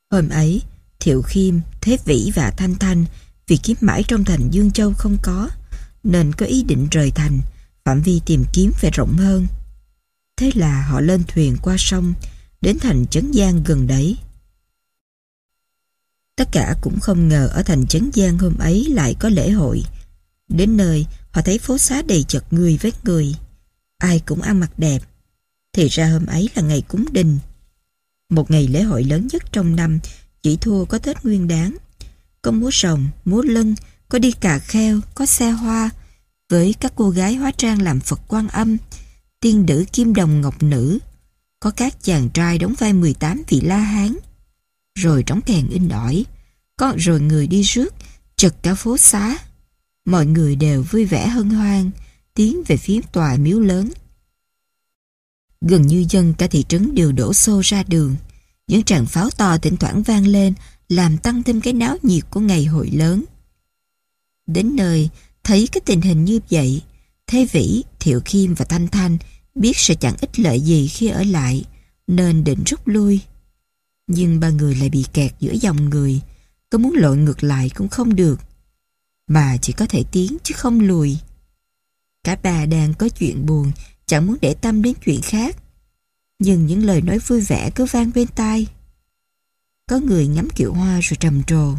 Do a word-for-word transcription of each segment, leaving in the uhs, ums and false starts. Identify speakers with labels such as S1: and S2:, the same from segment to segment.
S1: Hôm ấy, Thiệu Khiêm, Thế Vĩ và Thanh Thanh vì kiếm mãi trong thành Dương Châu không có, nên có ý định rời thành, phạm vi tìm kiếm phải rộng hơn. Thế là họ lên thuyền qua sông, đến thành Trấn Giang gần đấy. Tất cả cũng không ngờ ở thành Trấn Giang hôm ấy lại có lễ hội. Đến nơi, họ thấy phố xá đầy chật người với người. Ai cũng ăn mặc đẹp. Thì ra hôm ấy là ngày cúng đình. Một ngày lễ hội lớn nhất trong năm, chỉ thua có Tết Nguyên Đán. Có múa rồng, múa lân, có đi cà kheo, có xe hoa, với các cô gái hóa trang làm Phật Quan Âm, tiên nữ Kim Đồng Ngọc Nữ. Có các chàng trai đóng vai mười tám vị La Hán. Rồi trống kèn in ỏi, có rồi người đi rước, chật cả phố xá. Mọi người đều vui vẻ hân hoan, tiến về phía tòa miếu lớn. Gần như dân cả thị trấn đều đổ xô ra đường. Những tràng pháo to thỉnh thoảng vang lên, làm tăng thêm cái náo nhiệt của ngày hội lớn. Đến nơi, thấy cái tình hình như vậy, Thế Vĩ, Thiệu Khiêm và Thanh Thanh biết sẽ chẳng ích lợi gì khi ở lại, nên định rút lui. Nhưng ba người lại bị kẹt giữa dòng người, có muốn lội ngược lại cũng không được, mà chỉ có thể tiến chứ không lùi. Cả ba đang có chuyện buồn, chẳng muốn để tâm đến chuyện khác, nhưng những lời nói vui vẻ cứ vang bên tai. Có người ngắm kiệu hoa rồi trầm trồ: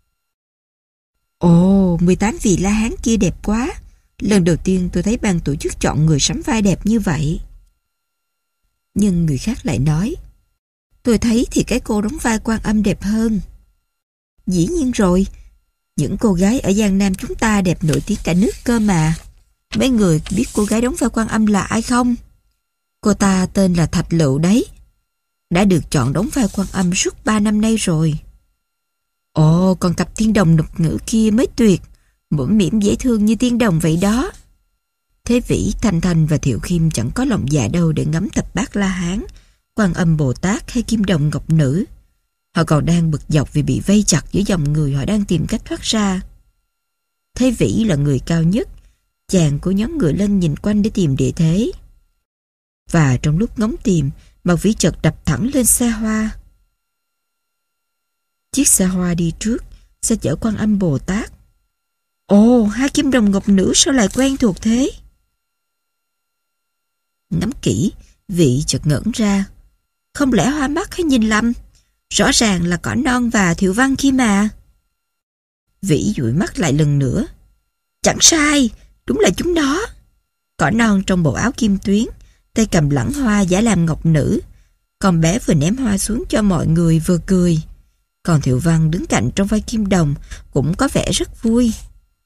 S1: Ồ, mười tám vị La Hán kia đẹp quá. Lần đầu tiên tôi thấy ban tổ chức chọn người sắm vai đẹp như vậy. Nhưng người khác lại nói: Tôi thấy thì cái cô đóng vai Quan Âm đẹp hơn. Dĩ nhiên rồi, những cô gái ở Giang Nam chúng ta đẹp nổi tiếng cả nước cơ mà. Mấy người biết cô gái đóng vai Quan Âm là ai không? Cô ta tên là Thạch Lựu đấy. Đã được chọn đóng vai Quan Âm suốt ba năm nay rồi. Ồ, còn cặp tiên đồng Ngọc Nữ kia mới tuyệt, mũm mĩm dễ thương như tiên đồng vậy đó. Thế Vĩ, Thanh Thanh và Thiệu Khiêm chẳng có lòng dạ đâu để ngắm thập bát La Hán, Quan Âm Bồ Tát hay Kim Đồng Ngọc Nữ. Họ còn đang bực dọc vì bị vây chặt giữa dòng người họ đang tìm cách thoát ra. Thế Vĩ là người cao nhất, chàng của nhóm ngựa lên nhìn quanh để tìm địa thế. Và trong lúc ngóng tìm, Mạc Vĩ chợt đập thẳng lên xe hoa. Chiếc xe hoa đi trước, xe chở Quan Âm Bồ Tát. Ồ, hai Kim Đồng Ngọc Nữ sao lại quen thuộc thế? Ngắm kỹ, Vĩ chợt ngẩn ra. Không lẽ hoa mắt hay nhìn lầm? Rõ ràng là Cỏ Non và Thiệu Văn kia mà. Vĩ dụi mắt lại lần nữa. Chẳng sai, đúng là chúng đó. Cỏ Non trong bộ áo kim tuyến, tay cầm lẵng hoa giả làm ngọc nữ. Con bé vừa ném hoa xuống cho mọi người vừa cười. Còn Thiệu Văn đứng cạnh trong vai Kim Đồng cũng có vẻ rất vui.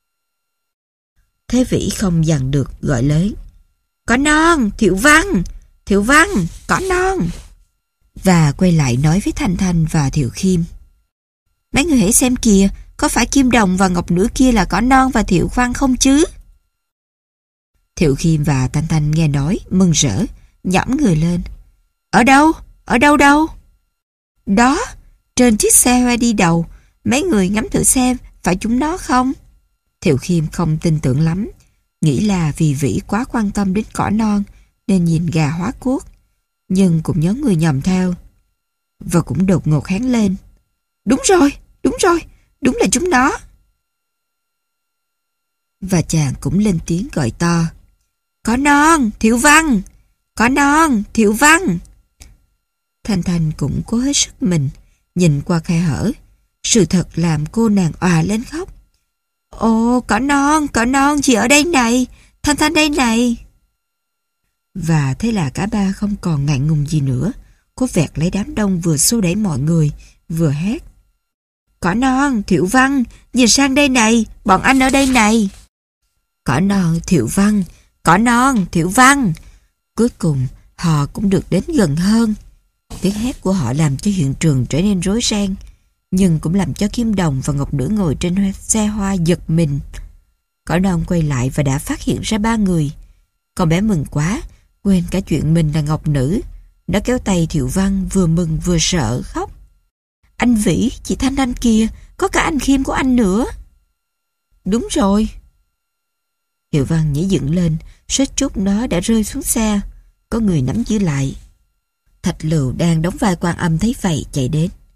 S1: Thế Vĩ không dằn được gọi lớn: Cỏ Non, Thiệu Văn, Thiệu Văn, Cỏ Non. Và quay lại nói với Thanh Thanh và Thiệu Khiêm: Mấy người hãy xem kìa, có phải Kim Đồng và Ngọc Nữ kia là Cỏ Non và Thiệu Văn không chứ? Thiệu Khiêm và Thanh Thanh nghe nói mừng rỡ, nhõm người lên. Ở đâu? Ở đâu đâu? Đó, trên chiếc xe hoa đi đầu, mấy người ngắm thử xem phải chúng nó không? Thiệu Khiêm không tin tưởng lắm, nghĩ là vì Vĩ quá quan tâm đến Cỏ Non nên nhìn gà hóa cuốc, nhưng cũng nhớ người nhòm theo. Và cũng đột ngột hét lên: Đúng rồi, đúng rồi, đúng là chúng nó. Và chàng cũng lên tiếng gọi to: Cỏ Non, Thiệu Văn, Cỏ Non, Thiệu Văn. Thanh Thanh cũng cố hết sức mình, nhìn qua khe hở. Sự thật làm cô nàng òa lên khóc. Ồ, Cỏ Non, Cỏ Non, chị ở đây này, Thanh Thanh đây này. Và thế là cả ba không còn ngại ngùng gì nữa. Cô vẹt lấy đám đông vừa xô đẩy mọi người, vừa hét: Cỏ Non, Thiệu Văn, nhìn sang đây này, bọn anh ở đây này. Cỏ Non, Thiệu Văn, Cỏ Non, Thiệu Văn. Cuối cùng họ cũng được đến gần hơn. Tiếng hét của họ làm cho hiện trường trở nên rối ren, nhưng cũng làm cho Kim Đồng và Ngọc Nữ ngồi trên xe hoa giật mình. Cỏ Non quay lại và đã phát hiện ra ba người. Con bé mừng quá, quên cả chuyện mình là Ngọc Nữ. Nó kéo tay Thiệu Văn, vừa mừng vừa sợ khóc. Anh Vĩ, chị Thanh Thanh kìa, có cả anh Khiêm của anh nữa. Đúng rồi. Thiệu Văn nhảy dựng lên, suýt chút nó đã rơi xuống xe. Có người nắm giữ lại. Thạch Lựu đang đóng vai Quan Âm thấy vậy chạy đến.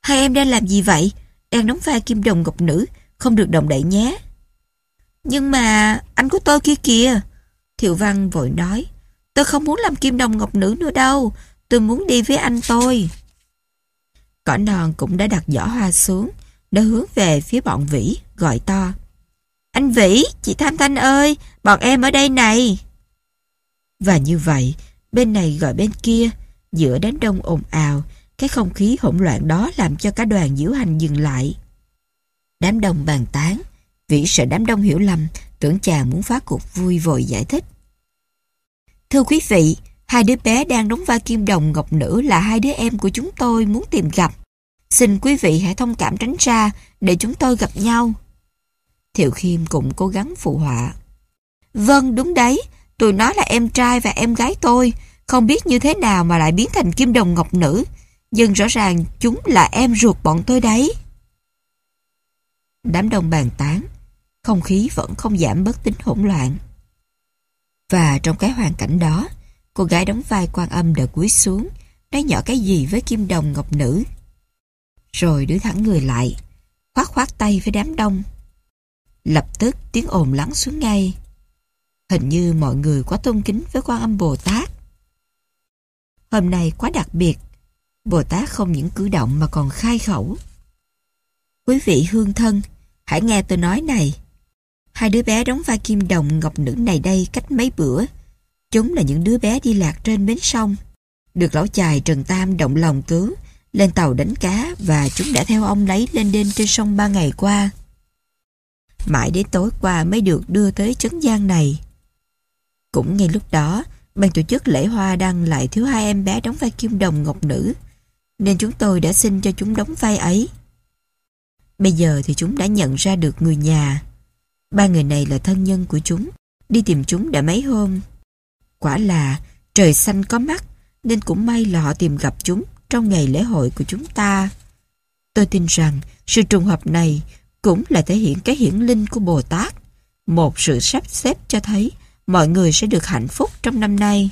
S1: Hai em đang làm gì vậy? Đang đóng vai kim đồng ngọc nữ, không được động đậy nhé. Nhưng mà anh của tôi kia kìa. Thiệu Văn vội nói, tôi không muốn làm kim đồng ngọc nữ nữa đâu, tôi muốn đi với anh tôi. Cỏ non cũng đã đặt giỏ hoa xuống, nó hướng về phía bọn Vĩ, gọi to. Anh Vĩ, chị Thanh Thanh ơi, bọn em ở đây này. Và như vậy, bên này gọi bên kia, giữa đám đông ồn ào, cái không khí hỗn loạn đó làm cho cả đoàn diễu hành dừng lại. Đám đông bàn tán, Vĩ sợ đám đông hiểu lầm, tưởng chàng muốn phá cuộc vui vội giải thích. Thưa quý vị, hai đứa bé đang đóng vai kim đồng ngọc nữ là hai đứa em của chúng tôi muốn tìm gặp. Xin quý vị hãy thông cảm tránh ra để chúng tôi gặp nhau. Thiệu Khiêm cũng cố gắng phụ họa. Vâng, đúng đấy, tụi nó là em trai và em gái tôi, không biết như thế nào mà lại biến thành kim đồng ngọc nữ, nhưng rõ ràng chúng là em ruột bọn tôi đấy. Đám đông bàn tán, không khí vẫn không giảm bớt tính hỗn loạn. Và trong cái hoàn cảnh đó, cô gái đóng vai Quan Âm đã cúi xuống, nói nhỏ cái gì với kim đồng ngọc nữ. Rồi đứng thẳng người lại, khoát khoát tay với đám đông. Lập tức tiếng ồn lắng xuống ngay. Hình như mọi người quá tôn kính với Quan Âm Bồ Tát. Hôm nay quá đặc biệt, Bồ Tát không những cử động mà còn khai khẩu. Quý vị hương thân, hãy nghe tôi nói này. Hai đứa bé đóng vai kim đồng ngọc nữ này đây cách mấy bữa. Chúng là những đứa bé đi lạc trên bến sông, được lão chài Trần Tam động lòng cứu, lên tàu đánh cá và chúng đã theo ông lấy lên đên trên sông ba ngày qua. Mãi đến tối qua mới được đưa tới Trấn Giang này. Cũng ngay lúc đó, ban tổ chức lễ hoa đăng lại thiếu hai em bé đóng vai kim đồng ngọc nữ, nên chúng tôi đã xin cho chúng đóng vai ấy. Bây giờ thì chúng đã nhận ra được người nhà. Ba người này là thân nhân của chúng, đi tìm chúng đã mấy hôm. Quả là trời xanh có mắt, nên cũng may là họ tìm gặp chúng trong ngày lễ hội của chúng ta. Tôi tin rằng sự trùng hợp này cũng là thể hiện cái hiển linh của Bồ Tát, một sự sắp xếp cho thấy mọi người sẽ được hạnh phúc trong năm nay.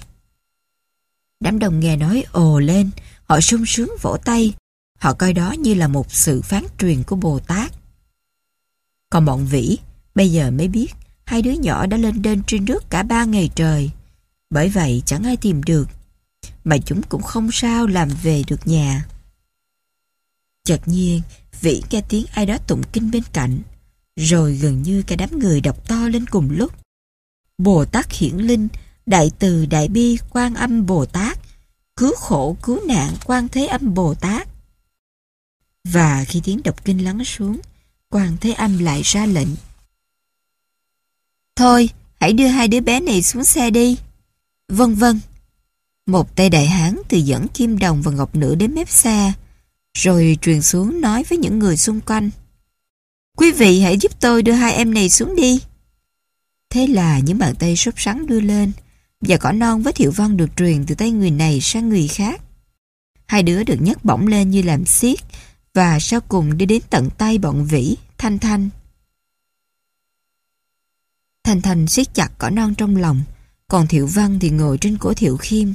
S1: Đám đông nghe nói ồ lên, họ sung sướng vỗ tay, họ coi đó như là một sự phán truyền của Bồ Tát. Còn bọn Vĩ, bây giờ mới biết hai đứa nhỏ đã lên đên trên nước cả ba ngày trời, bởi vậy chẳng ai tìm được, mà chúng cũng không sao làm về được nhà. Chợt nhiên, Vĩ nghe tiếng ai đó tụng kinh bên cạnh, rồi gần như cả đám người đọc to lên cùng lúc. Bồ Tát hiển linh, đại từ đại bi Quan Âm Bồ Tát, cứu khổ cứu nạn Quan Thế Âm Bồ Tát. Và khi tiếng đọc kinh lắng xuống, Quan Thế Âm lại ra lệnh. Thôi, hãy đưa hai đứa bé này xuống xe đi. Vâng vâng. Một tay đại hán từ dẫn kim đồng và ngọc nữ đến mép xe, rồi truyền xuống nói với những người xung quanh. Quý vị hãy giúp tôi đưa hai em này xuống đi. Thế là những bàn tay sốt sắng đưa lên, và cỏ non với Thiệu Văn được truyền từ tay người này sang người khác. Hai đứa được nhấc bổng lên như làm xiết, và sau cùng đi đến tận tay bọn Vĩ, Thanh Thanh. Thanh Thanh siết chặt cỏ non trong lòng, còn Thiệu Văn thì ngồi trên cổ Thiệu Khiêm.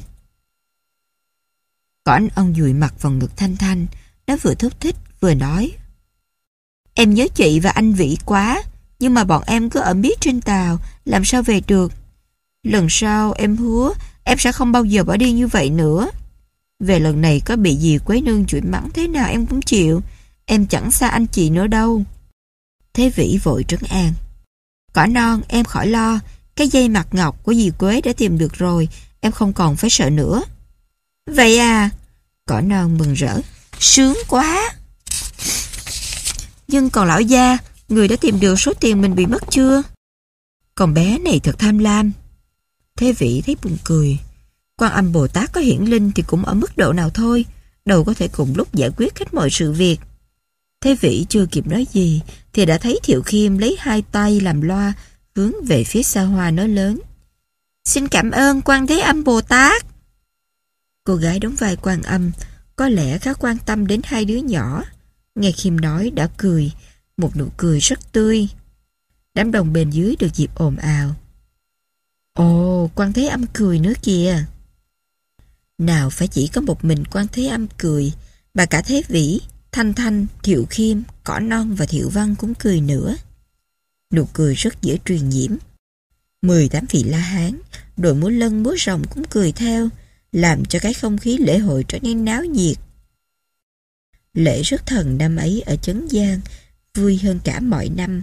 S1: Cỏ non dụi mặt vào ngực Thanh Thanh, nó vừa thúc thích vừa nói. Em nhớ chị và anh Vĩ quá, nhưng mà bọn em cứ ở miết trên tàu, làm sao về được. Lần sau em hứa em sẽ không bao giờ bỏ đi như vậy nữa. Về lần này có bị gì Quế Nương chửi mắng thế nào em cũng chịu, em chẳng xa anh chị nữa đâu. Thế Vĩ vội trấn an. Cỏ non, em khỏi lo, cái dây mặt ngọc của dì Quế đã tìm được rồi, em không còn phải sợ nữa. Vậy à? Cỏ non mừng rỡ. Sướng quá. Nhưng còn lão gia, người đã tìm được số tiền mình bị mất chưa? Con bé này thật tham lam. Thế Vĩ thấy buồn cười. Quan Âm Bồ Tát có hiển linh thì cũng ở mức độ nào thôi, đâu có thể cùng lúc giải quyết hết mọi sự việc. Thế Vĩ chưa kịp nói gì thì đã thấy Thiệu Khiêm lấy hai tay làm loa hướng về phía xa hoa nói lớn. Xin cảm ơn Quan Thế Âm Bồ Tát. Cô gái đóng vai Quan Âm có lẽ khá quan tâm đến hai đứa nhỏ. Nghe Khiêm nói đã cười, một nụ cười rất tươi. Đám đông bên dưới được dịp ồn ào. Ồ, Quan Thế Âm cười nữa kìa. Nào phải chỉ có một mình Quan Thế Âm cười, mà cả Thế Vĩ, Thanh Thanh, Thiệu Khiêm, Cỏ Non và Thiệu Văn cũng cười nữa. Nụ cười rất dễ truyền nhiễm. Mười tám vị La Hán, đội múa lân múa rồng cũng cười theo, làm cho cái không khí lễ hội trở nên náo nhiệt. Lễ rước thần năm ấy ở Chấn Giang vui hơn cả mọi năm.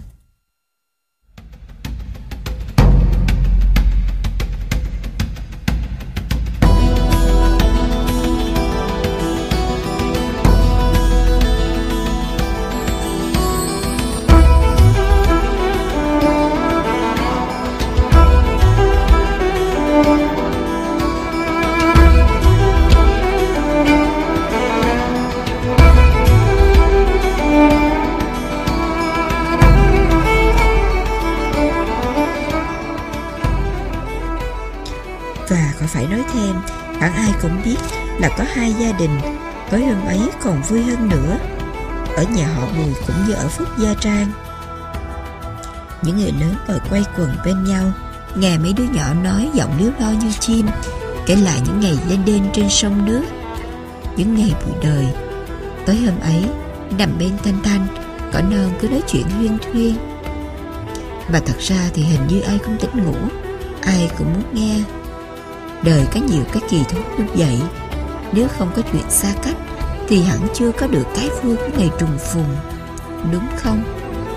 S1: Và khỏi phải nói thêm, hẳn ai cũng biết là có hai gia đình tối hôm ấy còn vui hơn nữa, ở nhà họ Bùi cũng như ở Phúc Gia Trang. Những người lớn ngồi quay quần bên nhau, nghe mấy đứa nhỏ nói giọng líu lo như chim, kể lại những ngày lên đên trên sông nước, những ngày buổi đời. Tối hôm ấy, nằm bên Thanh Thanh, Cỏ Non cứ nói chuyện huyên thuyên. Mà thật ra thì hình như ai cũng tỉnh ngủ, ai cũng muốn nghe. Đời có nhiều cái kỳ thú như vậy. Nếu không có chuyện xa cách thì hẳn chưa có được cái vui của ngày trùng phùng, đúng không?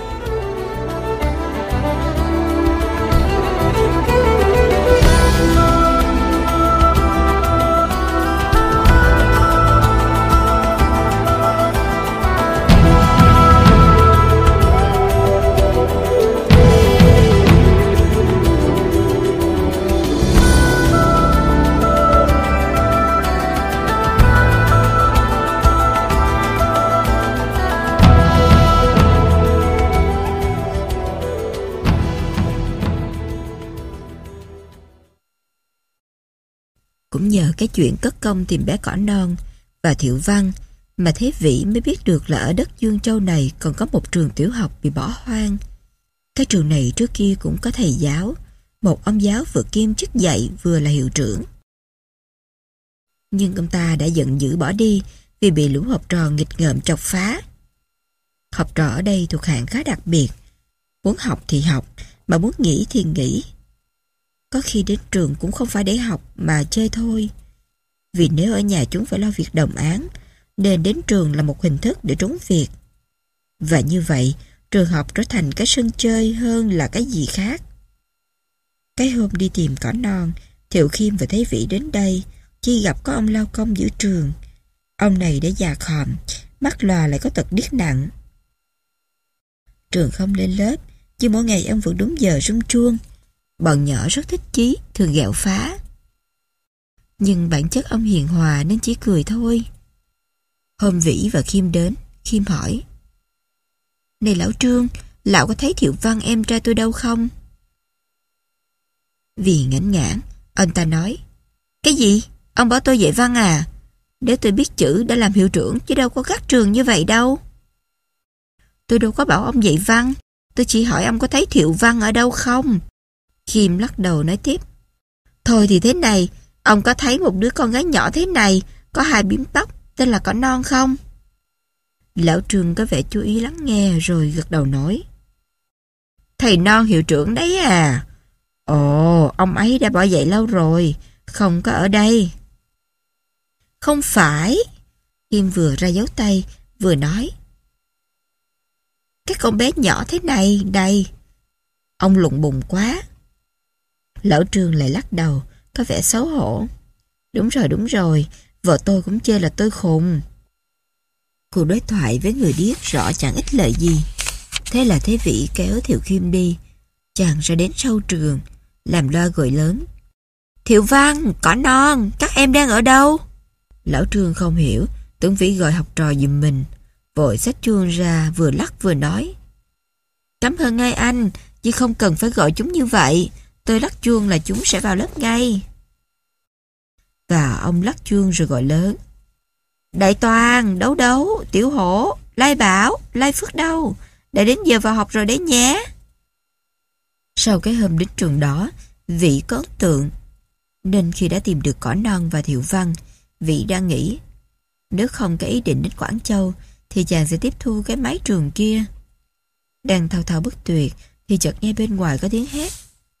S1: Cũng nhờ cái chuyện cất công tìm bé Cỏ Non và Thiệu Văn mà Thế Vĩ mới biết được là ở đất Dương Châu này còn có một trường tiểu học bị bỏ hoang. Cái trường này trước kia cũng có thầy giáo, một ông giáo vừa kiêm chức dạy vừa là hiệu trưởng. Nhưng ông ta đã giận dữ bỏ đi vì bị lũ học trò nghịch ngợm chọc phá. Học trò ở đây thuộc hạng khá đặc biệt, muốn học thì học, mà muốn nghỉ thì nghỉ. Có khi đến trường cũng không phải để học mà chơi thôi. Vì nếu ở nhà chúng phải lo việc đồng án, nên đến trường là một hình thức để trốn việc. Và như vậy, trường học trở thành cái sân chơi hơn là cái gì khác. Cái hôm đi tìm Cỏ Non, Thiệu Khiêm và Thế Vĩ đến đây, chỉ gặp có ông lao công giữ trường. Ông này đã già khòm, mắt lòa lại có tật điếc nặng. Trường không lên lớp, chứ mỗi ngày ông vẫn đúng giờ rung chuông. Bọn nhỏ rất thích chí, thường ghẹo phá. Nhưng bản chất ông hiền hòa nên chỉ cười thôi. Hôm Vĩ và Khiêm đến, Khiêm hỏi: "Này lão Trương, lão có thấy Thiệu Văn em trai tôi đâu không?" Vì ngãn ngãn, ông ta nói: "Cái gì? Ông bảo tôi dạy văn à? Nếu tôi biết chữ đã làm hiệu trưởng chứ đâu có gác trường như vậy đâu." "Tôi đâu có bảo ông dạy văn, tôi chỉ hỏi ông có thấy Thiệu Văn ở đâu không?" Khiêm lắc đầu nói tiếp: "Thôi thì thế này, ông có thấy một đứa con gái nhỏ thế này, có hai bím tóc, tên là Cỏ Non không?" Lão Trương có vẻ chú ý lắng nghe rồi gật đầu nói: "Thầy Non hiệu trưởng đấy à? Ồ, ông ấy đã bỏ dạy lâu rồi, không có ở đây." "Không phải." Khiêm vừa ra dấu tay, vừa nói: "Cái con bé nhỏ thế này, đây." Ông lụng bùng quá. Lão Trương lại lắc đầu, có vẻ xấu hổ: "Đúng rồi, đúng rồi, vợ tôi cũng chê là tôi khùng." Cuộc đối thoại với người điếc rõ chẳng ích lợi gì. Thế là Thế Vĩ kéo Thiệu Khiêm đi. Chàng ra đến sau trường, làm loa gọi lớn: "Thiệu Văn, Cỏ Non, các em đang ở đâu?" Lão Trương không hiểu, tưởng Vĩ gọi học trò giùm mình, vội xách chuông ra vừa lắc vừa nói: "Cảm ơn ngay anh, chứ không cần phải gọi chúng như vậy. Tôi lắc chuông là chúng sẽ vào lớp ngay." Và ông lắc chuông rồi gọi lớn: "Đại Toàn, Đấu Đấu, Tiểu Hổ, Lai Bảo, Lai Phước đâu? Đã đến giờ vào học rồi đấy nhé." Sau cái hôm đến trường đó, Vĩ có ấn tượng, nên khi đã tìm được Cỏ Non và Thiệu Văn, Vĩ đang nghĩ nếu không có ý định đến Quảng Châu thì chàng sẽ tiếp thu cái mái trường kia. Đang thao thao bất tuyệt thì chợt nghe bên ngoài có tiếng hét.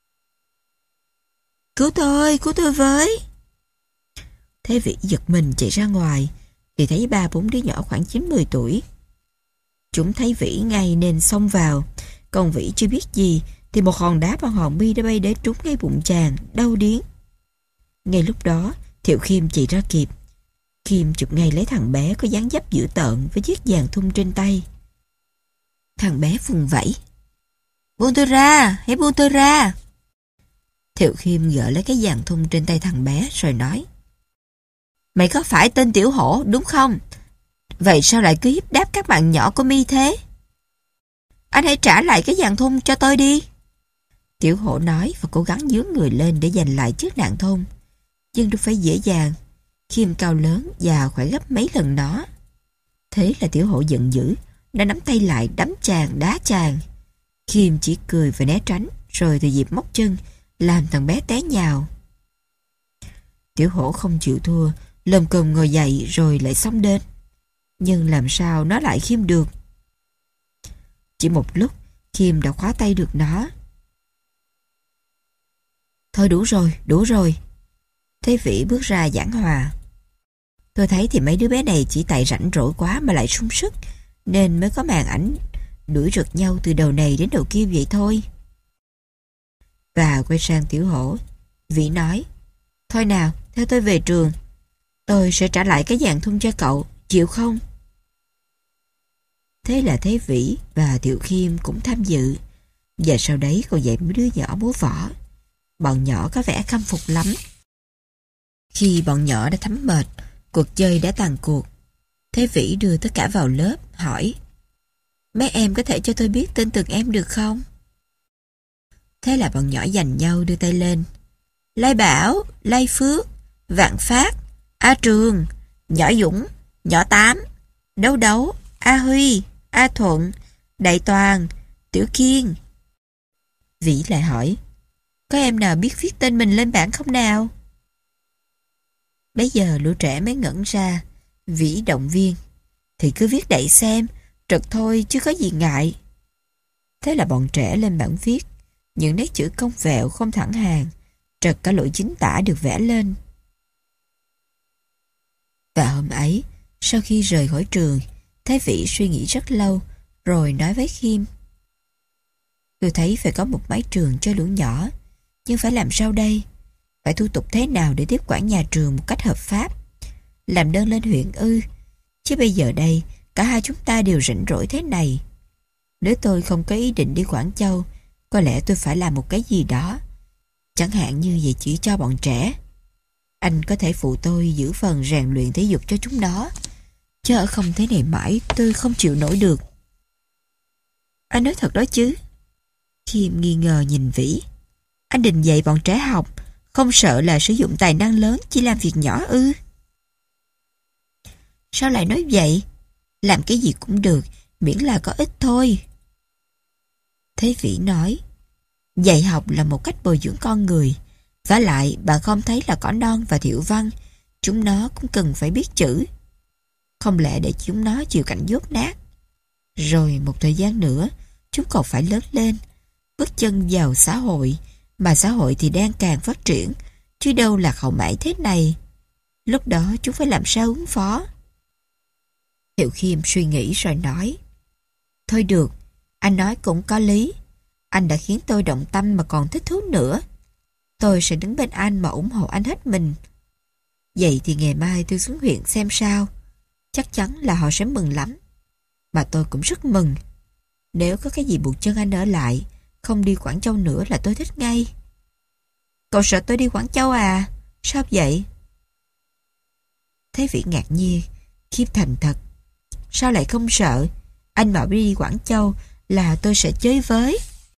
S1: Cứu tôi, cứu tôi với. Thế Vĩ giật mình chạy ra ngoài thì thấy ba bốn đứa nhỏ khoảng chín mười tuổi. Chúng thấy Vĩ ngay nên xông vào. Còn Vĩ chưa biết gì thì một hòn đá bằng hòn bi đã bay đến trúng ngay bụng chàng, đau điếng. Ngay lúc đó Thiệu Khiêm chạy ra kịp. Khiêm chụp ngay lấy thằng bé có dáng dấp dữ tợn với chiếc vàng thun trên tay. Thằng bé vùng vẫy. Buông tôi ra, hãy buông tôi ra. Thiệu Khiêm gỡ lấy cái vàng thun trên tay thằng bé rồi nói. Mày có phải tên Tiểu Hổ đúng không? Vậy sao lại cứ hiếp đáp các bạn nhỏ của mi thế? Anh hãy trả lại cái vàng thun cho tôi đi. Tiểu Hổ nói và cố gắng dướn người lên để giành lại chiếc nạn thun. Nhưng đâu phải dễ dàng. Khiêm cao lớn và khỏe gấp mấy lần nó. Thế là Tiểu Hổ giận dữ. Nó nắm tay lại đấm chàng đá chàng. Khiêm chỉ cười và né tránh. Rồi từ dịp móc chân làm thằng bé té nhào. Tiểu Hổ không chịu thua, lồm cồm ngồi dậy rồi lại xông đến. Nhưng làm sao nó lại Khiêm được? Chỉ một lúc Khiêm đã khóa tay được nó. Thôi đủ rồi, đủ rồi. Thế Vĩ bước ra giảng hòa. Tôi thấy thì mấy đứa bé này chỉ tại rảnh rỗi quá mà lại sung sức, nên mới có màn ảnh đuổi rượt nhau từ đầu này đến đầu kia vậy thôi. Và quay sang Tiểu Hổ, Vĩ nói. Thôi nào, theo tôi về trường. Tôi sẽ trả lại cái vàng thun cho cậu, chịu không? Thế là Thế Vĩ và Thiệu Khiêm cũng tham dự. Và sau đấy còn dạy mấy đứa nhỏ múa võ. Bọn nhỏ có vẻ khâm phục lắm. Khi bọn nhỏ đã thấm mệt, cuộc chơi đã tàn cuộc. Thế Vĩ đưa tất cả vào lớp, hỏi. Mấy em có thể cho tôi biết tên từng em được không? Thế là bọn nhỏ giành nhau đưa tay lên. Lai Bảo, Lai Phước, Vạn Phát, A Trường, Nhỏ Dũng, Nhỏ Tám, Đấu Đấu, A Huy, A Thuận, Đại Toàn, Tiểu Kiên. Vĩ lại hỏi. Có em nào biết viết tên mình lên bảng không nào? Bây giờ lũ trẻ mới ngẩn ra. Vĩ động viên. Thì cứ viết đậy xem, trật thôi chứ có gì ngại. Thế là bọn trẻ lên bảng viết. Những nét chữ cong vẹo không thẳng hàng, trật cả lỗi chính tả được vẽ lên. Và hôm ấy, sau khi rời khỏi trường, Thế Vĩ suy nghĩ rất lâu, rồi nói với Khiêm. Tôi thấy phải có một mái trường cho lũ nhỏ, nhưng phải làm sao đây? Phải thủ tục thế nào để tiếp quản nhà trường một cách hợp pháp? Làm đơn lên huyện ư? Chứ bây giờ đây, cả hai chúng ta đều rảnh rỗi thế này. Nếu tôi không có ý định đi Quảng Châu, có lẽ tôi phải làm một cái gì đó. Chẳng hạn như vậy chỉ cho bọn trẻ. Anh có thể phụ tôi giữ phần rèn luyện thể dục cho chúng nó. Chứ ở không thế này mãi tôi không chịu nổi được. Anh nói thật đó chứ? Khiêm nghi ngờ nhìn Vĩ. Anh định dạy bọn trẻ học, không sợ là sử dụng tài năng lớn chỉ làm việc nhỏ ư? Sao lại nói vậy? Làm cái gì cũng được, miễn là có ích thôi. Thế Vĩ nói. Dạy học là một cách bồi dưỡng con người. Vả lại bạn không thấy là Cỏ Non và Thiệu Văn, chúng nó cũng cần phải biết chữ. Không lẽ để chúng nó chịu cảnh dốt nát? Rồi một thời gian nữa chúng còn phải lớn lên, bước chân vào xã hội. Mà xã hội thì đang càng phát triển, chứ đâu là hậu mãi thế này. Lúc đó chúng phải làm sao ứng phó? Thiệu Khiêm suy nghĩ rồi nói. Thôi được, anh nói cũng có lý. Anh đã khiến tôi động tâm mà còn thích thú nữa. Tôi sẽ đứng bên anh mà ủng hộ anh hết mình. Vậy thì ngày mai tôi xuống huyện xem sao. Chắc chắn là họ sẽ mừng lắm. Mà tôi cũng rất mừng. Nếu có cái gì buộc chân anh ở lại, không đi Quảng Châu nữa là tôi thích ngay. Cậu sợ tôi đi Quảng Châu à? Sao vậy? Thế Vĩ ngạc nhiên, Khiêm thành thật. Sao lại không sợ? Anh bảo đi Quảng Châu là tôi sẽ chơi với.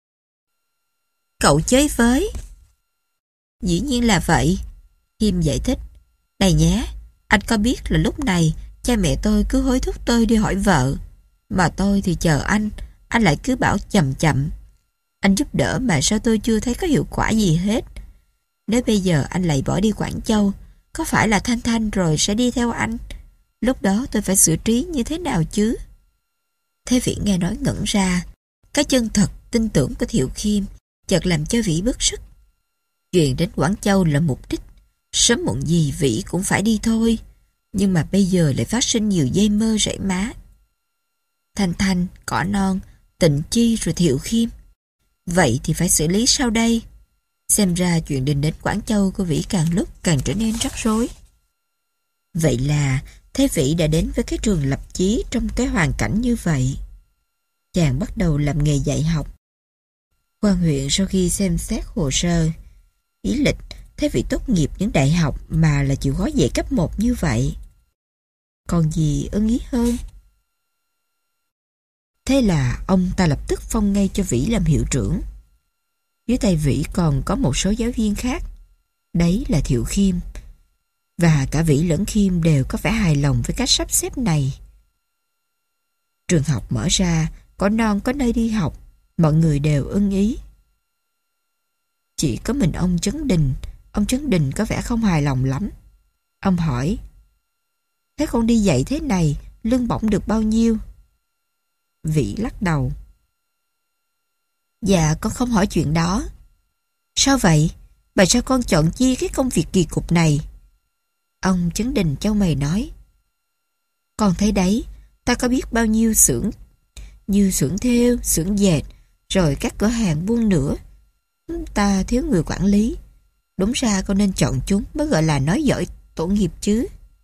S1: Cậu chơi với? Dĩ nhiên là vậy. Khiêm giải thích. Này nhé, anh có biết là lúc này cha mẹ tôi cứ hối thúc tôi đi hỏi vợ. Mà tôi thì chờ anh, anh lại cứ bảo chậm chậm. Anh giúp đỡ mà sao tôi chưa thấy có hiệu quả gì hết. Nếu bây giờ anh lại bỏ đi Quảng Châu, có phải là Thanh Thanh rồi sẽ đi theo anh? Lúc đó tôi phải xử trí như thế nào chứ? Thế Vĩ nghe nói ngẩn ra. Cái chân thật, tin tưởng của Thiệu Khiêm chợt làm cho Vĩ bức sức. Chuyện đến Quảng Châu là mục đích. Sớm muộn gì Vĩ cũng phải đi thôi. Nhưng mà bây giờ lại phát sinh nhiều dây mơ rễ má. Thanh Thanh, Cỏ Non, Tịnh Chi rồi Thiệu Khiêm. Vậy thì phải xử lý sao đây? Xem ra chuyện định đến Quảng Châu của Vĩ càng lúc càng trở nên rắc rối. Vậy là Thế Vĩ đã đến với cái trường lập chí trong cái hoàn cảnh như vậy. Chàng bắt đầu làm nghề dạy học. Quan huyện sau khi xem xét hồ sơ, ý lịch Thế Vĩ tốt nghiệp những đại học mà là chịu khó dạy cấp một như vậy. Còn gì ưng ý hơn? Thế là ông ta lập tức phong ngay cho Vĩ làm hiệu trưởng. Dưới tay Vĩ còn có một số giáo viên khác. Đấy là Thiệu Khiêm. Và cả Vĩ lẫn Khiêm đều có vẻ hài lòng với cách sắp xếp này. Trường học mở ra, Cỏ Non có nơi đi học, mọi người đều ưng ý. Chỉ có mình ông Trấn Đình, ông Trấn Đình có vẻ không hài lòng lắm. Ông hỏi, thế con đi dạy thế này, lương bổng được bao nhiêu? Vĩ lắc đầu. Dạ con không hỏi chuyện đó. Sao vậy? Bà sao con chọn chia cái công việc kỳ cục này? Ông Trấn Đình chau mày nói. Con thấy đấy, ta có biết bao nhiêu xưởng, như xưởng thêu, xưởng dệt, rồi các cửa hàng buôn nữa. Ta thiếu người quản lý. Đúng ra con nên chọn chúng mới gọi là nói giỏi tổ nghiệp chứ.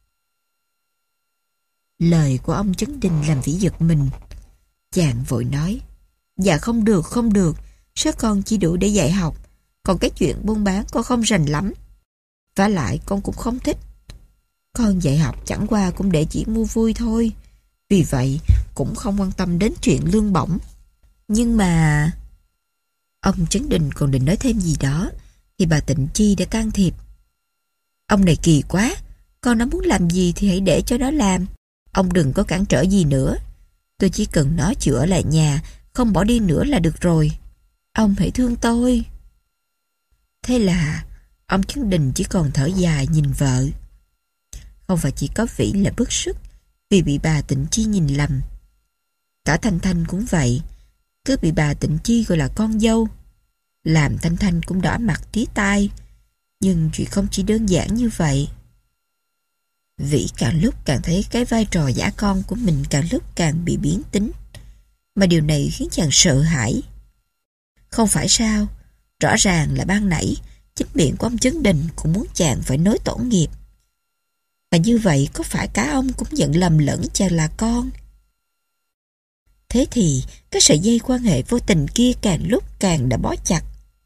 S1: Lời của ông Trấn Đình làm Vĩ giật mình. Chàng vội nói, dạ không được, không được, số con chỉ đủ để dạy học, còn cái chuyện buôn bán con không rành lắm. Vả lại con cũng không thích. Con dạy học chẳng qua cũng để chỉ mua vui thôi. Vì vậy cũng không quan tâm đến chuyện lương bổng. Nhưng mà... Ông Trấn Đình còn định nói thêm gì đó thì bà Tịnh Chi đã can thiệp. Ông này kỳ quá, con nó muốn làm gì thì hãy để cho nó làm. Ông đừng có cản trở gì nữa. Tôi chỉ cần nó chịu ở lại nhà, không bỏ đi nữa là được rồi. Ông hãy thương tôi. Thế là ông Trấn Đình chỉ còn thở dài nhìn vợ. Không phải chỉ có Vĩ là bức sức vì bị bà Tịnh Chi nhìn lầm. Cả Thanh Thanh cũng vậy, cứ bị bà Tịnh Chi gọi là con dâu, làm Thanh Thanh cũng đỏ mặt tía tai. Nhưng chuyện không chỉ đơn giản như vậy. Vĩ càng lúc càng thấy cái vai trò giả con của mình càng lúc càng bị biến tính, mà điều này khiến chàng sợ hãi. Không phải sao, rõ ràng là ban nãy chính miệng của ông Trấn Đình cũng muốn chàng phải nối tổ nghiệp. Mà như vậy có phải cả ông cũng nhận lầm lẫn chàng là con? Thế thì cái sợi dây quan hệ vô tình kia càng lúc càng đã bó chặt.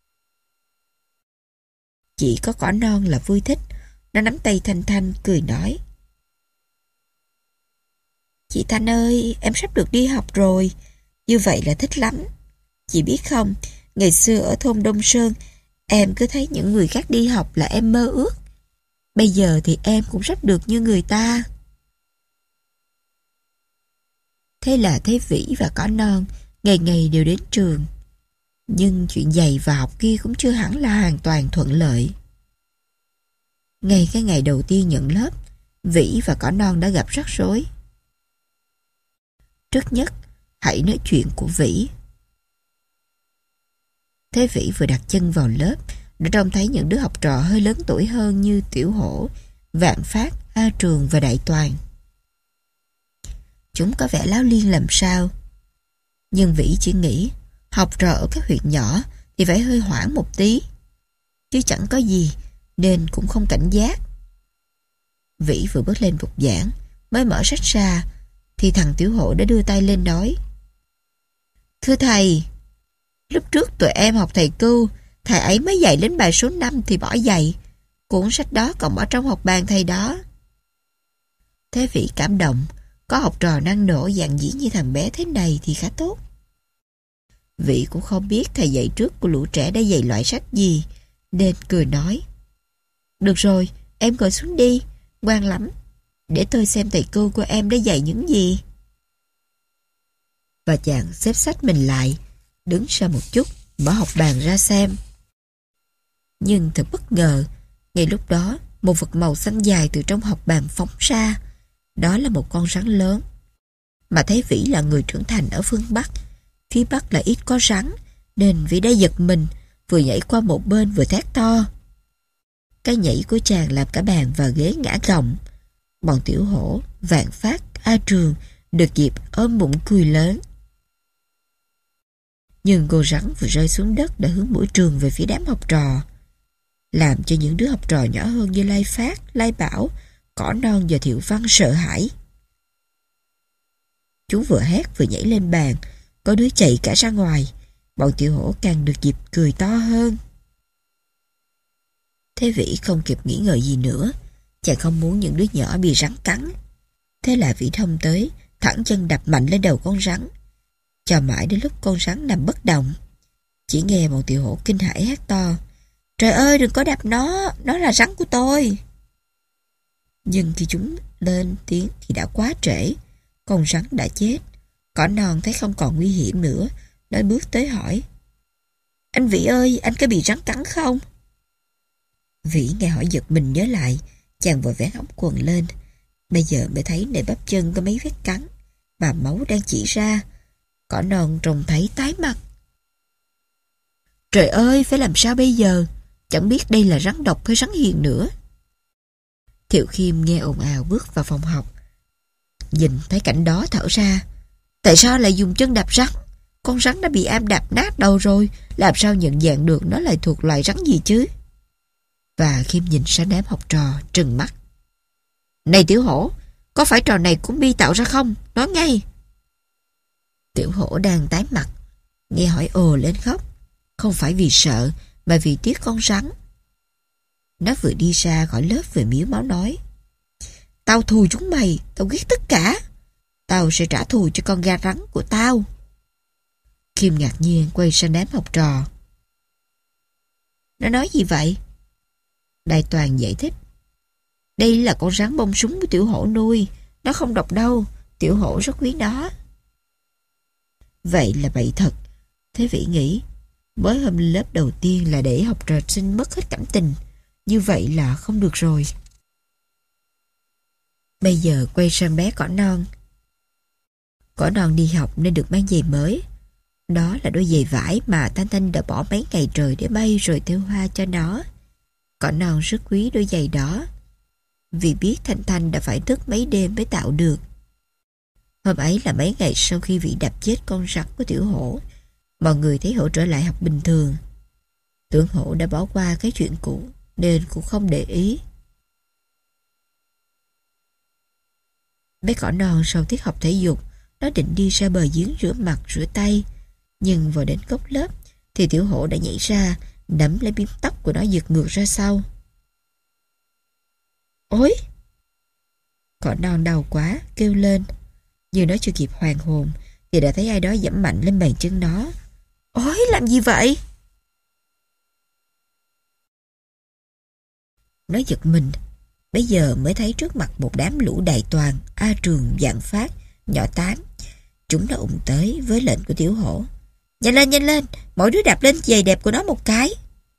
S1: Chỉ có Cỏ Non là vui thích. Nó nắm tay Thanh Thanh cười nói, chị Thanh ơi, em sắp được đi học rồi. Như vậy là thích lắm. Chị biết không, ngày xưa ở thôn Đông Sơn, em cứ thấy những người khác đi học là em mơ ước. Bây giờ thì em cũng sắp được như người ta. Thế là Thế Vĩ và Cỏ Non ngày ngày đều đến trường. Nhưng chuyện dạy và học kia cũng chưa hẳn là hoàn toàn thuận lợi. Ngay cái ngày đầu tiên nhận lớp, Vĩ và Cỏ Non đã gặp rắc rối. Trước nhất, hãy nói chuyện của Vĩ. Thế Vĩ vừa đặt chân vào lớp đã trông thấy những đứa học trò hơi lớn tuổi hơn như Tiểu Hổ, Vạn Phát, A Trường và Đại Toàn. Chúng có vẻ láo liên làm sao. Nhưng Vĩ chỉ nghĩ học trò ở các huyện nhỏ thì phải hơi hoảng một tí, chứ chẳng có gì nên cũng không cảnh giác. Vĩ vừa bước lên bục giảng, mới mở sách ra thì thằng Tiểu Hổ đã đưa tay lên nói, thưa thầy, lúc trước tụi em học thầy Cưu, thầy ấy mới dạy đến bài số năm thì bỏ dạy. Cuốn sách đó còn ở trong học bàn thầy đó. Thế Vĩ cảm động, có học trò năng nổ dạn dĩ như thằng bé thế này thì khá tốt. Vĩ cũng không biết thầy dạy trước của lũ trẻ đã dạy loại sách gì, nên cười nói, được rồi, em ngồi xuống đi, ngoan lắm. Để tôi xem thầy cô của em đã dạy những gì. Và chàng xếp sách mình lại, đứng sau một chút, mở học bàn ra xem. Nhưng thật bất ngờ, ngay lúc đó, một vật màu xanh dài từ trong học bàn phóng ra, Đó là một con rắn lớn. Mà thấy Vĩ là người trưởng thành ở phương Bắc, phía Bắc là ít có rắn, nên Vĩ đã giật mình, vừa nhảy qua một bên vừa thét to. Cái nhảy của chàng làm cả bàn và ghế ngã gọng. Bọn Tiểu Hổ, Vạn Phát, A Trường được dịp ôm bụng cười lớn. Nhưng cô rắn vừa rơi xuống đất đã hướng mũi Trường về phía đám học trò, làm cho những đứa học trò nhỏ hơn như Lai Phát, Lai Bảo, Cỏ Non và Thiệu Văn sợ hãi. Chúng vừa hét vừa nhảy lên bàn, có đứa chạy cả ra ngoài. Bọn Tiểu Hổ càng được dịp cười to hơn. Thế Vĩ không kịp nghĩ ngợi gì nữa, chàng không muốn những đứa nhỏ bị rắn cắn. Thế là Vĩ Thông tới, thẳng chân đập mạnh lên đầu con rắn, cho mãi đến lúc con rắn nằm bất động. Chỉ nghe bọn Tiểu Hổ kinh hãi hét to: "Trời ơi, đừng có đập nó, nó là rắn của tôi!" Nhưng khi chúng lên tiếng thì đã quá trễ, con rắn đã chết. Cỏ Non thấy không còn nguy hiểm nữa, nó bước tới hỏi: "Anh Vĩ ơi, anh có bị rắn cắn không?" Vĩ nghe hỏi giật mình nhớ lại, chàng vội vén ống quần lên. Bây giờ mới thấy nơi bắp chân có mấy vết cắn, mà máu đang chỉ ra. Cỏ Non trông thấy tái mặt. Trời ơi, phải làm sao bây giờ? Chẳng biết đây là rắn độc hay rắn hiền nữa. Thiệu Khiêm nghe ồn ào bước vào phòng học, nhìn thấy cảnh đó thở ra. Tại sao lại dùng chân đạp rắn? Con rắn đã bị am đạp nát đầu rồi, làm sao nhận dạng được nó lại thuộc loài rắn gì chứ? Và Khiêm nhìn sang đám học trò trừng mắt: "Này Tiểu Hổ, có phải trò này cũng Bi tạo ra không? Nói ngay!" Tiểu Hổ đang tái mặt, nghe hỏi ồ lên khóc, không phải vì sợ mà vì tiếc con rắn. Nó vừa đi ra khỏi lớp vừa miếu máu nói: "Tao thù chúng mày, tao ghét tất cả. Tao sẽ trả thù cho con gà rắn của tao." Khiêm ngạc nhiên quay sang đám học trò: "Nó nói gì vậy?" Đại Toàn giải thích: "Đây là con rắn bông súng của Tiểu Hổ nuôi, nó không độc đâu, Tiểu Hổ rất quý nó." Vậy là bậy thật. Thế Vĩ nghĩ, mới hôm lớp đầu tiên là để học trò sinh mất hết cảm tình, như vậy là không được rồi. Bây giờ quay sang bé Cỏ Non. Cỏ Non đi học nên được mang giày mới. Đó là đôi giày vải mà Thanh Thanh đã bỏ mấy ngày trời để bay rồi thêu hoa cho nó. Cỏ Non rất quý đôi giày đó, vì biết Thanh Thanh đã phải thức mấy đêm mới tạo được. Hôm ấy là mấy ngày sau khi Vĩ đập chết con rắn của Tiểu Hổ, mọi người thấy Hổ trở lại học bình thường. Tưởng Hổ đã bỏ qua cái chuyện cũ nên cũng không để ý. Bé Cỏ Non sau tiết học thể dục, nó định đi ra bờ giếng rửa mặt rửa tay, nhưng vừa đến góc lớp thì Tiểu Hổ đã nhảy ra, nắm lấy bím tóc của nó giật ngược ra sau. "Ôi!" Cỏ Non đau quá kêu lên, nhưng nó chưa kịp hoàn hồn thì đã thấy ai đó giẫm mạnh lên bàn chân nó. "Ôi, làm gì vậy?" Nó giật mình, bây giờ mới thấy trước mặt một đám lũ Đại Toàn, A Trường, Vạn Phát, Nhỏ Tám. Chúng nó ùn tới với lệnh của Tiểu Hổ: "Nhanh lên, nhanh lên, mỗi đứa đạp lên giày đẹp của nó một cái."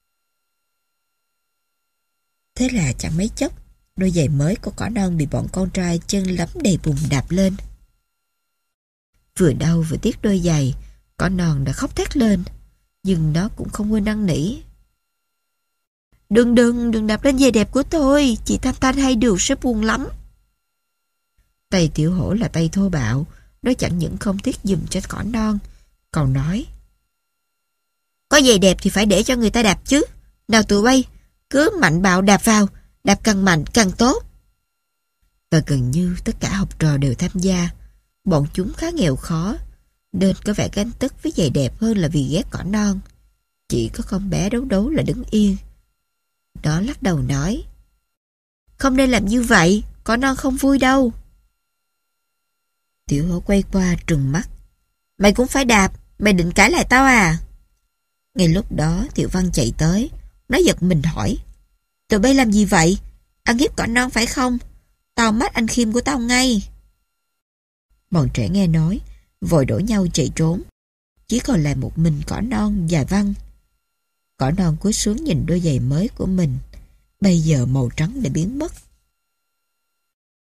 S1: Thế là chẳng mấy chốc, đôi giày mới của Cỏ Non bị bọn con trai chân lấm đầy bùn đạp lên. Vừa đau vừa tiếc đôi giày, Cỏ Non đã khóc thét lên, nhưng nó cũng không quên năn nỉ: "Đừng đừng, đừng đạp lên giày đẹp của tôi, chị Thanh Thanh hay được sẽ buồn lắm." Tay Tiểu Hổ là tay thô bạo, nó chẳng những không tiếc giùm cho Cỏ Non, còn nói: "Có giày đẹp thì phải để cho người ta đạp chứ. Nào tụi bay, cứ mạnh bạo đạp vào, đạp càng mạnh càng tốt." Và gần như tất cả học trò đều tham gia. Bọn chúng khá nghèo khó, nên có vẻ ganh tức với giày đẹp hơn là vì ghét Cỏ Non. Chỉ có con bé Đấu Đấu là đứng yên. Nó lắc đầu nói: "Không nên làm như vậy, Cỏ Non không vui đâu." Tiểu Hổ quay qua trừng mắt: "Mày cũng phải đạp, mày định cãi lại tao à?" Ngay lúc đó Thiệu Văn chạy tới. Nó giật mình hỏi: "Tụi bay làm gì vậy? Ăn hiếp Cỏ Non phải không? Tao mách anh Khiêm của tao ngay." Bọn trẻ nghe nói, vội đổ nhau chạy trốn. Chỉ còn lại một mình Cỏ Non và Văn. Cỏ Non cúi xuống nhìn đôi giày mới của mình. Bây giờ màu trắng đã biến mất.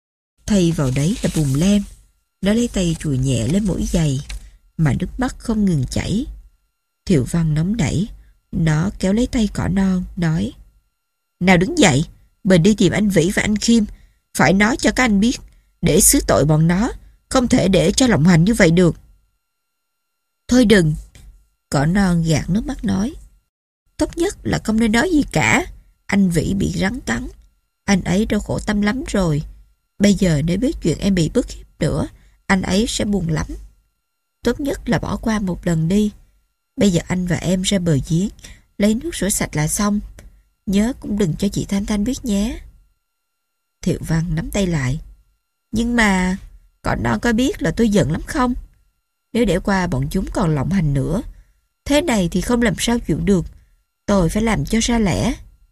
S1: Thay vào đấy là bùn lem. Nó lấy tay chùi nhẹ lên mũi giày, mà nước mắt không ngừng chảy. Thiệu Văn nóng đẩy. Nó kéo lấy tay cỏ non, nói: Nào đứng dậy, mình đi tìm anh Vĩ và anh Khiêm. Phải nói cho các anh biết, để xứ tội bọn nó, không thể để cho lộng hành như vậy được. Thôi đừng. Cỏ non gạt nước mắt nói: Tốt nhất là không nên nói gì cả. Anh Vĩ bị rắn cắn, anh ấy đau khổ tâm lắm rồi. Bây giờ nếu biết chuyện em bị bức hiếp nữa, anh ấy sẽ buồn lắm. Tốt nhất là bỏ qua một lần đi. Bây giờ anh và em ra bờ giếng lấy nước rửa sạch là xong. Nhớ cũng đừng cho chị Thanh Thanh biết nhé. Thiệu Văn nắm tay lại. Nhưng mà cỏ non có biết là tôi giận lắm không? Nếu để qua bọn chúng còn lộng hành nữa, thế này thì không làm sao chịu được. Tôi phải làm cho ra lẽ.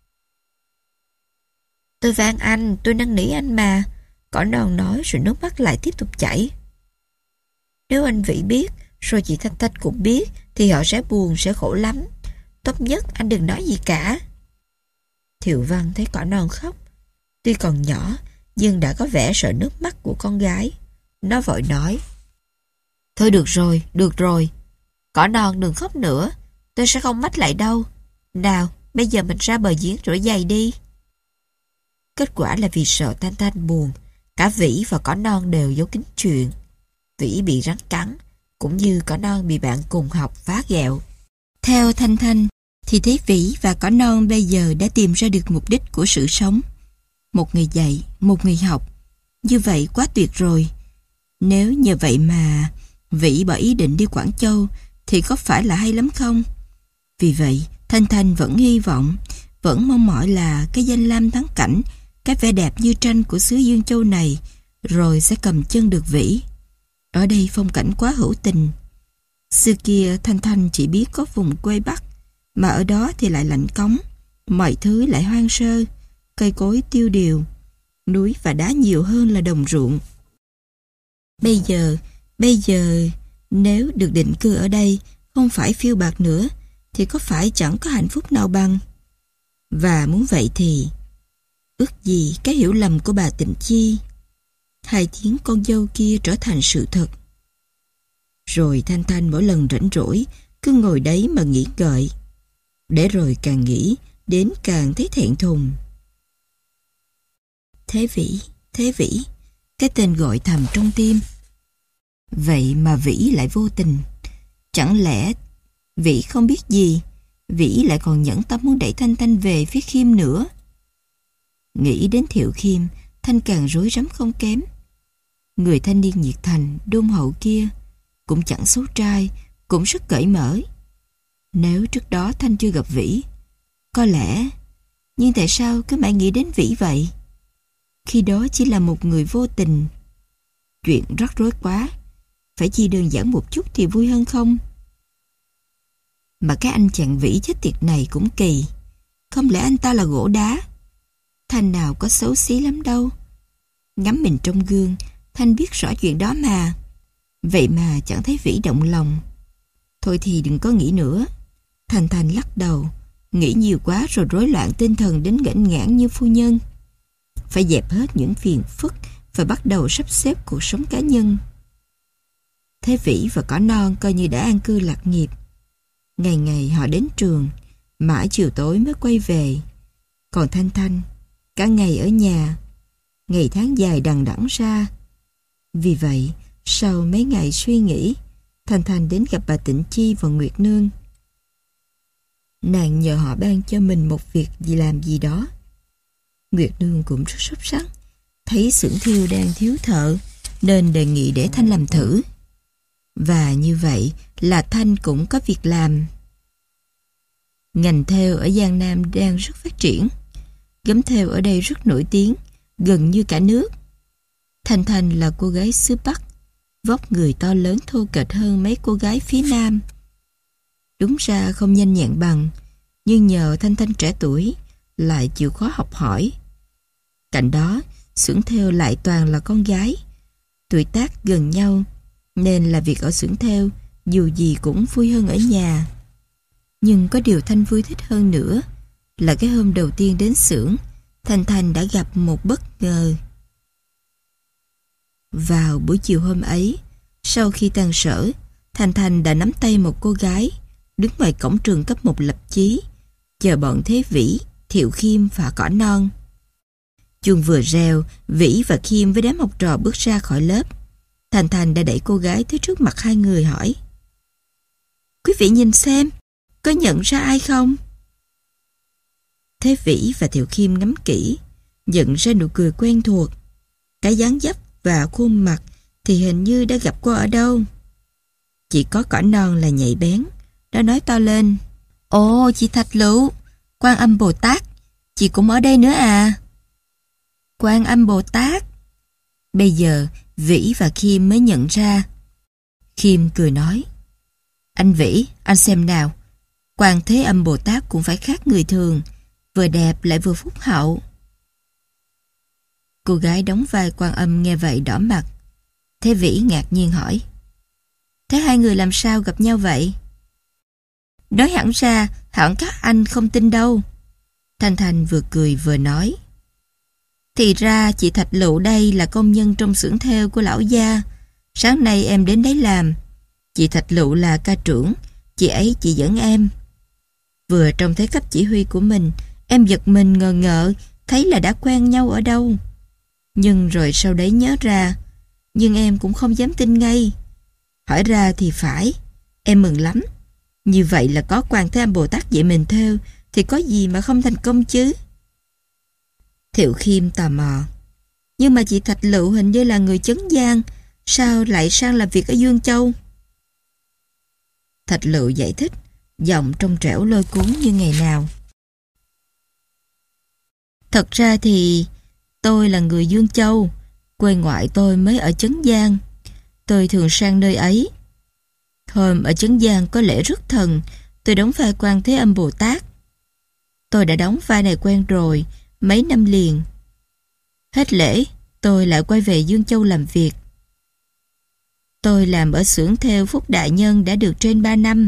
S1: Tôi van anh, tôi năn nỉ anh mà. Cỏ non nói rồi nước mắt lại tiếp tục chảy. Nếu anh Vĩ biết, rồi chị Thanh Thanh cũng biết, thì họ sẽ buồn, sẽ khổ lắm. Tốt nhất anh đừng nói gì cả. Thiệu Văn thấy cỏ non khóc. Tuy còn nhỏ, nhưng đã có vẻ sợ nước mắt của con gái. Nó vội nói: Thôi được rồi, được rồi. Cỏ non đừng khóc nữa, tôi sẽ không mách lại đâu. Nào, bây giờ mình ra bờ giếng rửa giày đi. Kết quả là vì sợ Thanh Thanh buồn, cả Vĩ và cỏ non đều giấu kín chuyện. Vĩ bị rắn cắn, cũng như cỏ non bị bạn cùng học phá ghẹo. Theo Thanh Thanh, thì thấy Vĩ và cỏ non bây giờ đã tìm ra được mục đích của sự sống. Một người dạy, một người học. Như vậy quá tuyệt rồi. Nếu nhờ vậy mà Vĩ bỏ ý định đi Quảng Châu, thì có phải là hay lắm không? Vì vậy, Thanh Thanh vẫn hy vọng, vẫn mong mỏi là cái danh lam thắng cảnh, cái vẻ đẹp như tranh của xứ Dương Châu này, rồi sẽ cầm chân được Vĩ. Ở đây phong cảnh quá hữu tình. Xưa kia Thanh Thanh chỉ biết có vùng quê Bắc, mà ở đó thì lại lạnh cống, mọi thứ lại hoang sơ, cây cối tiêu điều, núi và đá nhiều hơn là đồng ruộng. Bây giờ, bây giờ, nếu được định cư ở đây, không phải phiêu bạt nữa, thì có phải chẳng có hạnh phúc nào bằng. Và muốn vậy thì, ước gì cái hiểu lầm của bà Tịnh Chi, hai tiếng con dâu kia trở thành sự thật. Rồi Thanh Thanh mỗi lần rảnh rỗi, cứ ngồi đấy mà nghĩ ngợi. Để rồi càng nghĩ, đến càng thấy thẹn thùng. Thế Vĩ, Thế Vĩ, cái tên gọi thầm trong tim. Vậy mà Vĩ lại vô tình. Chẳng lẽ Vĩ không biết gì, Vĩ lại còn nhẫn tâm muốn đẩy Thanh Thanh về phía Khiêm nữa. Nghĩ đến Thiệu Khiêm, Thanh càng rối rắm không kém. Người thanh niên nhiệt thành, đôn hậu kia cũng chẳng xấu trai, cũng rất cởi mở. Nếu trước đó Thanh chưa gặp Vĩ, có lẽ... Nhưng tại sao cứ mãi nghĩ đến Vĩ vậy? Khi đó chỉ là một người vô tình. Chuyện rắc rối quá, phải chỉ đơn giản một chút thì vui hơn không? Mà cái anh chàng Vĩ chết tiệt này cũng kỳ. Không lẽ anh ta là gỗ đá? Thanh nào có xấu xí lắm đâu. Ngắm mình trong gương, Thanh biết rõ chuyện đó mà. Vậy mà chẳng thấy Vĩ động lòng. Thôi thì đừng có nghĩ nữa. Thanh Thanh lắc đầu. Nghĩ nhiều quá rồi rối loạn tinh thần đến nghẽn ngãn như phu nhân. Phải dẹp hết những phiền phức và bắt đầu sắp xếp cuộc sống cá nhân. Thế Vĩ và cỏ non coi như đã an cư lạc nghiệp. Ngày ngày họ đến trường, mãi chiều tối mới quay về. Còn Thanh Thanh, cả ngày ở nhà, ngày tháng dài đằng đẵng ra. Vì vậy, sau mấy ngày suy nghĩ, Thanh Thanh đến gặp bà Tịnh Chi và Nguyệt Nương. Nàng nhờ họ ban cho mình một việc gì làm gì đó. Nguyệt Nương cũng rất sốt sắng, thấy xưởng thiêu đang thiếu thợ, nên đề nghị để Thanh làm thử. Và như vậy là Thanh cũng có việc làm. Ngành thêu ở Giang Nam đang rất phát triển. Gấm thêu ở đây rất nổi tiếng, gần như cả nước. Thanh Thanh là cô gái xứ Bắc, vóc người to lớn thô kệch hơn mấy cô gái phía Nam. Đúng ra không nhanh nhẹn bằng, nhưng nhờ Thanh Thanh trẻ tuổi, lại chịu khó học hỏi. Cạnh đó, xưởng thêu lại toàn là con gái. Tuổi tác gần nhau, nên là việc ở xưởng thêu dù gì cũng vui hơn ở nhà. Nhưng có điều Thanh vui thích hơn nữa là cái hôm đầu tiên đến xưởng, Thanh Thanh đã gặp một bất ngờ. Vào buổi chiều hôm ấy, sau khi tan sở, Thanh Thanh đã nắm tay một cô gái đứng ngoài cổng trường cấp một Lập Chí, chờ bọn Thế Vĩ, Thiệu Khiêm và Cỏ Non. Chuông vừa reo, Vĩ và Khiêm với đám học trò bước ra khỏi lớp. Thanh Thanh đã đẩy cô gái tới trước mặt hai người hỏi: "Quý vị nhìn xem, có nhận ra ai không?" Thế Vĩ và Thiệu Khiêm ngắm kỹ, nhận ra nụ cười quen thuộc. Cái dáng dấp và khuôn mặt thì hình như đã gặp qua ở đâu. Chỉ có Cỏ Non là nhạy bén, nó nói to lên: "Ồ, chị Thạch Lựu, Quan Âm Bồ Tát, chị cũng ở đây nữa à?" Quan Âm Bồ Tát. Bây giờ Vĩ và Khiêm mới nhận ra. Khiêm cười nói: "Anh Vĩ, anh xem nào, Quan Thế Âm Bồ Tát cũng phải khác người thường, vừa đẹp lại vừa phúc hậu." Cô gái đóng vai Quan Âm nghe vậy đỏ mặt. Thế Vĩ ngạc nhiên hỏi: "Thế hai người làm sao gặp nhau vậy?" "Nói hẳn ra, hẳn các anh không tin đâu." Thanh Thanh vừa cười vừa nói: "Thì ra chị Thạch Lựu đây là công nhân trong xưởng thêu của lão gia. Sáng nay em đến đấy làm. Chị Thạch Lựu là ca trưởng, chị ấy chỉ dẫn em." Vừa trông thấy cách chỉ huy của mình, em giật mình ngờ ngợ, thấy là đã quen nhau ở đâu. Nhưng rồi sau đấy nhớ ra, nhưng em cũng không dám tin ngay. Hỏi ra thì phải, em mừng lắm. Như vậy là có Quan Thế Âm Bồ Tát dạy mình thêu, thì có gì mà không thành công chứ. Thiệu Khiêm tò mò: "Nhưng mà chị Thạch Lựu hình như là người Trấn Giang, sao lại sang làm việc ở Dương Châu?" Thạch Lựu giải thích, giọng trong trẻo lôi cuốn như ngày nào: "Thật ra thì tôi là người Dương Châu, quê ngoại tôi mới ở Trấn Giang. Tôi thường sang nơi ấy. Hôm ở Trấn Giang có lễ rước thần, tôi đóng vai Quan Thế Âm Bồ Tát. Tôi đã đóng vai này quen rồi, mấy năm liền. Hết lễ, tôi lại quay về Dương Châu làm việc. Tôi làm ở xưởng thêu Phúc Đại Nhân đã được trên ba năm."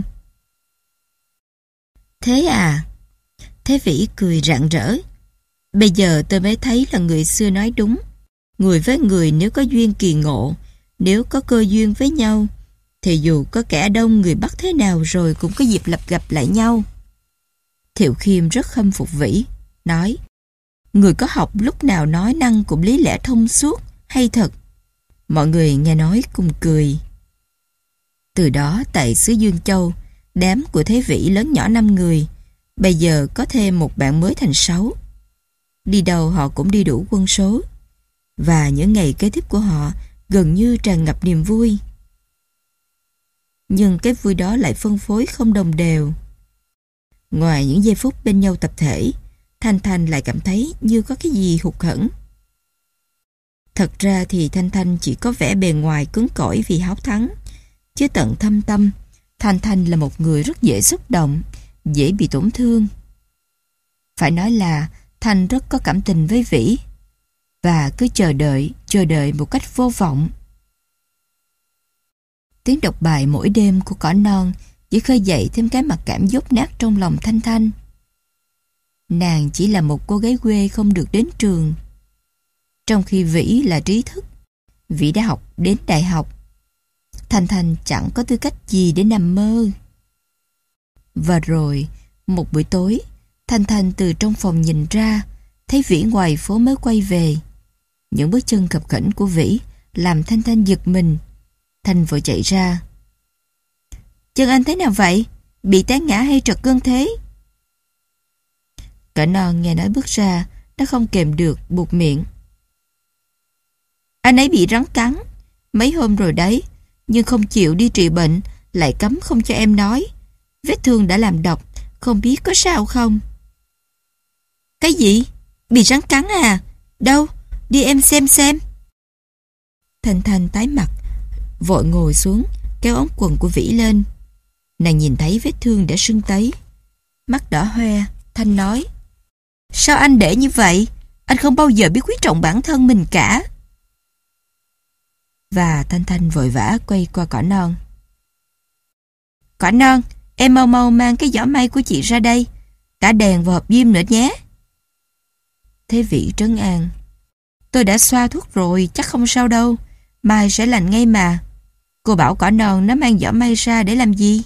S1: "Thế à?" Thế Vĩ cười rạng rỡ: "Bây giờ tôi mới thấy là người xưa nói đúng. Người với người nếu có duyên kỳ ngộ, nếu có cơ duyên với nhau, thì dù có kẻ đông người Bắc thế nào rồi cũng có dịp lập gặp lại nhau." Thiệu Khiêm rất khâm phục Vĩ, nói: "Người có học lúc nào nói năng cũng lý lẽ thông suốt, hay thật." Mọi người nghe nói cùng cười. Từ đó tại xứ Dương Châu, đám của Thế Vĩ lớn nhỏ năm người, bây giờ có thêm một bạn mới thành sáu. Đi đâu họ cũng đi đủ quân số, và những ngày kế tiếp của họ gần như tràn ngập niềm vui. Nhưng cái vui đó lại phân phối không đồng đều. Ngoài những giây phút bên nhau tập thể, Thanh Thanh lại cảm thấy như có cái gì hụt hẫng. Thật ra thì Thanh Thanh chỉ có vẻ bề ngoài cứng cỏi vì háo thắng, chứ tận thâm tâm, Thanh Thanh là một người rất dễ xúc động, dễ bị tổn thương. Phải nói là Thanh rất có cảm tình với Vĩ, và cứ chờ đợi, chờ đợi một cách vô vọng. Tiếng đọc bài mỗi đêm của Cỏ Non chỉ khơi dậy thêm cái mặc cảm dốt nát trong lòng Thanh Thanh. Nàng chỉ là một cô gái quê không được đến trường, trong khi Vĩ là trí thức. Vĩ đã học đến đại học. Thanh Thanh chẳng có tư cách gì để nằm mơ. Và rồi, một buổi tối, Thanh Thanh từ trong phòng nhìn ra, thấy Vĩ ngoài phố mới quay về. Những bước chân khập khểnh của Vĩ làm Thanh Thanh giật mình. Thanh vội chạy ra: "Chân anh thế nào vậy? Bị té ngã hay trật gân thế?" Cỏ Non nghe nói bước ra, nó không kềm được buột miệng: "Anh ấy bị rắn cắn mấy hôm rồi đấy, nhưng không chịu đi trị bệnh, lại cấm không cho em nói. Vết thương đã làm độc, không biết có sao không." "Cái gì? Bị rắn cắn à? Đâu? Đi em xem xem." Thanh Thanh tái mặt, vội ngồi xuống, kéo ống quần của Vĩ lên. Nàng nhìn thấy vết thương đã sưng tấy. Mắt đỏ hoe, Thanh nói: "Sao anh để như vậy? Anh không bao giờ biết quý trọng bản thân mình cả." Và Thanh Thanh vội vã quay qua Cỏ Non: "Cỏ Non, em mau mau mang cái giỏ may của chị ra đây, cả đèn và hộp diêm nữa nhé." Thế Vĩ trấn an: "Tôi đã xoa thuốc rồi, chắc không sao đâu. Mai sẽ lành ngay mà. Cô bảo cỏ non nó mang giỏ may ra để làm gì?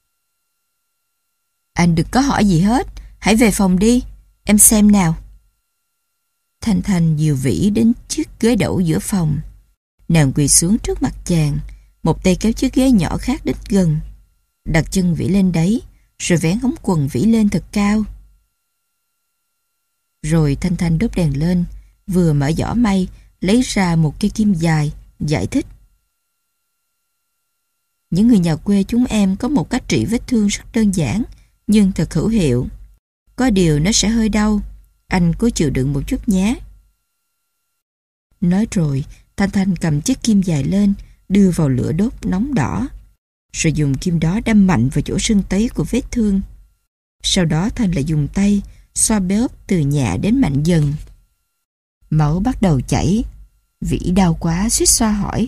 S1: Anh đừng có hỏi gì hết. Hãy về phòng đi. Em xem nào. Thanh Thanh dìu Vĩ đến chiếc ghế đẩu giữa phòng. Nàng quỳ xuống trước mặt chàng, một tay kéo chiếc ghế nhỏ khác đến gần, đặt chân Vĩ lên đấy, rồi vén ống quần Vĩ lên thật cao. Rồi Thanh Thanh đốt đèn lên, vừa mở giỏ may, lấy ra một cây kim dài, giải thích. Những người nhà quê chúng em có một cách trị vết thương rất đơn giản, nhưng thật hữu hiệu. Có điều nó sẽ hơi đau, anh cố chịu đựng một chút nhé. Nói rồi, Thanh Thanh cầm chiếc kim dài lên, đưa vào lửa đốt nóng đỏ, rồi dùng kim đó đâm mạnh vào chỗ sưng tấy của vết thương. Sau đó Thanh lại dùng tay xoa bóp từ nhẹ đến mạnh dần. Máu bắt đầu chảy. Vĩ đau quá suýt xoa hỏi: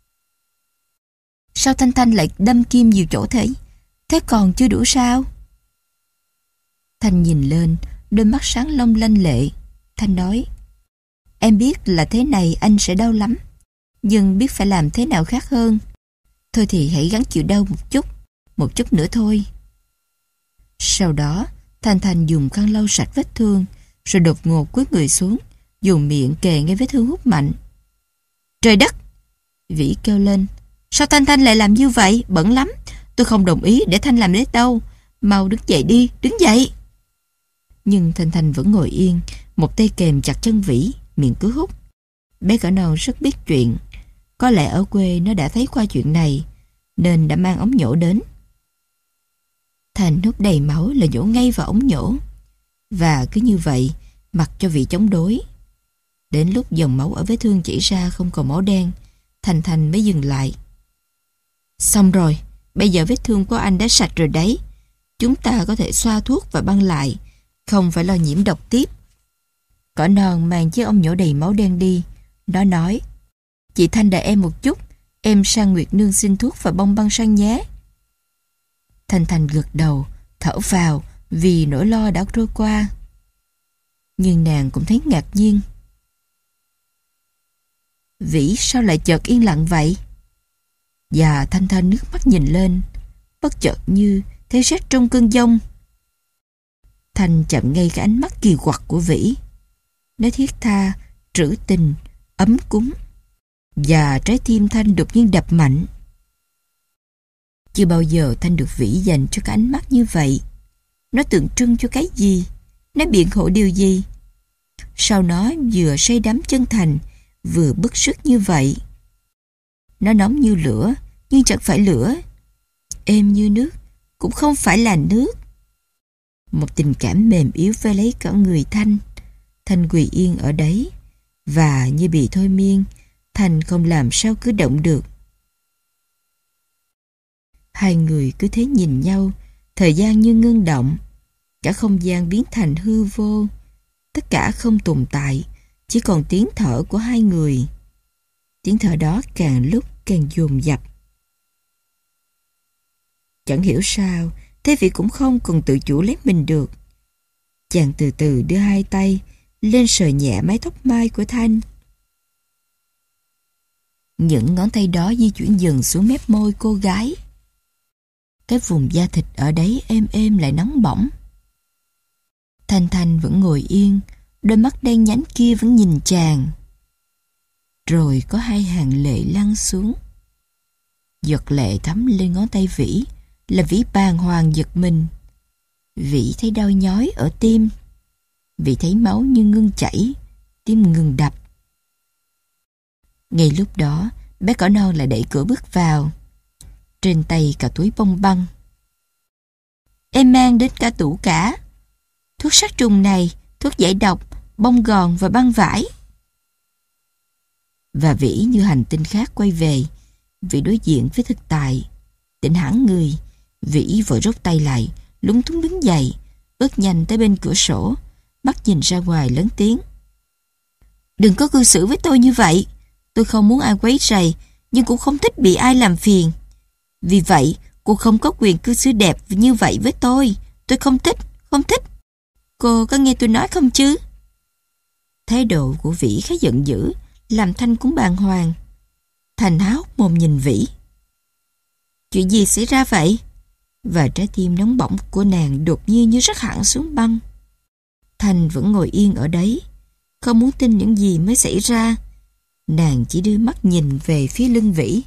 S1: Sao Thanh Thanh lại đâm kim nhiều chỗ thế? Thế còn chưa đủ sao? Thanh nhìn lên, đôi mắt sáng long lanh lệ. Thanh nói: Em biết là thế này anh sẽ đau lắm, nhưng biết phải làm thế nào khác hơn. Thôi thì hãy gắng chịu đau một chút, một chút nữa thôi. Sau đó, Thanh Thanh dùng khăn lau sạch vết thương, rồi đột ngột cúi người xuống, dùng miệng kề ngay vết thương hút mạnh. Trời đất! Vĩ kêu lên. Sao Thanh Thanh lại làm như vậy? Bẩn lắm. Tôi không đồng ý để Thanh làm đấy đâu. Mau đứng dậy đi, đứng dậy. Nhưng Thanh Thanh vẫn ngồi yên, một tay kềm chặt chân Vĩ, miệng cứ hút. Bé cỏ non rất biết chuyện. Có lẽ ở quê nó đã thấy qua chuyện này, nên đã mang ống nhổ đến. Thanh hút đầy máu là nhổ ngay vào ống nhổ. Và cứ như vậy, mặc cho Vĩ chống đối. Đến lúc dòng máu ở vết thương chảy ra không còn máu đen, Thanh Thanh mới dừng lại. Xong rồi, bây giờ vết thương của anh đã sạch rồi đấy. Chúng ta có thể xoa thuốc và băng lại, không phải lo nhiễm độc tiếp. Cỏ non mang chiếc ống nhổ đầy máu đen đi. Nó nói: Chị Thanh đợi em một chút, em sang Nguyệt Nương xin thuốc và bông băng sang nhé. Thanh Thanh gật đầu, thở vào vì nỗi lo đã trôi qua. Nhưng nàng cũng thấy ngạc nhiên. Vĩ sao lại chợt yên lặng vậy? Và Thanh Thanh nước mắt nhìn lên, bất chợt như thấy rét trong cơn giông. Thanh chạm ngay cái ánh mắt kỳ quặc của Vĩ. Nó thiết tha, trữ tình, ấm cúng. Và trái tim Thanh đột nhiên đập mạnh. Chưa bao giờ Thanh được Vĩ dành cho cái ánh mắt như vậy. Nó tượng trưng cho cái gì? Nó biện hộ điều gì? Sao nó vừa say đắm chân thành, vừa bức sức như vậy? Nó nóng như lửa, nhưng chẳng phải lửa. Êm như nước, cũng không phải là nước. Một tình cảm mềm yếu vây lấy cả người Thanh. Thanh quỳ yên ở đấy, và như bị thôi miên, Thanh không làm sao cứ động được. Hai người cứ thế nhìn nhau, thời gian như ngưng động. Cả không gian biến thành hư vô. Tất cả không tồn tại, chỉ còn tiếng thở của hai người. Tiếng thở đó càng lúc càng dồn dập. Chẳng hiểu sao, thế Vĩ cũng không còn tự chủ lấy mình được. Chàng từ từ đưa hai tay lên sờ nhẹ mái tóc mai của Thanh. Những ngón tay đó di chuyển dần xuống mép môi cô gái. Cái vùng da thịt ở đấy êm êm lại nóng bỏng. Thanh Thanh vẫn ngồi yên, đôi mắt đen nhánh kia vẫn nhìn chàng. Rồi có hai hàng lệ lăn xuống. Giọt lệ thấm lên ngón tay Vĩ, là Vĩ bàng hoàng giật mình. Vĩ thấy đau nhói ở tim. Vĩ thấy máu như ngưng chảy, tim ngừng đập. Ngay lúc đó, bé cỏ non lại đẩy cửa bước vào. Trên tay cả túi bông băng. Em mang đến cả tủ cả. Thuốc sát trùng này, thuốc giải độc, bông gòn và băng vải. Và Vĩ như hành tinh khác quay về. Vĩ đối diện với thực tại. Tỉnh hẳn người, Vĩ vội rút tay lại, lúng túng đứng dậy, bước nhanh tới bên cửa sổ, mắt nhìn ra ngoài lớn tiếng. Đừng có cư xử với tôi như vậy. Tôi không muốn ai quấy rầy, nhưng cũng không thích bị ai làm phiền. Vì vậy, cô không có quyền cư xử đẹp như vậy với tôi. Tôi không thích, không thích. Cô có nghe tôi nói không chứ? Thái độ của Vĩ khá giận dữ, làm Thanh cũng bàng hoàng. Thành há hốc mồm nhìn Vĩ. Chuyện gì xảy ra vậy? Và trái tim nóng bỏng của nàng đột nhiên như rớt hẳn xuống băng. Thành vẫn ngồi yên ở đấy, không muốn tin những gì mới xảy ra. Nàng chỉ đưa mắt nhìn về phía lưng Vĩ.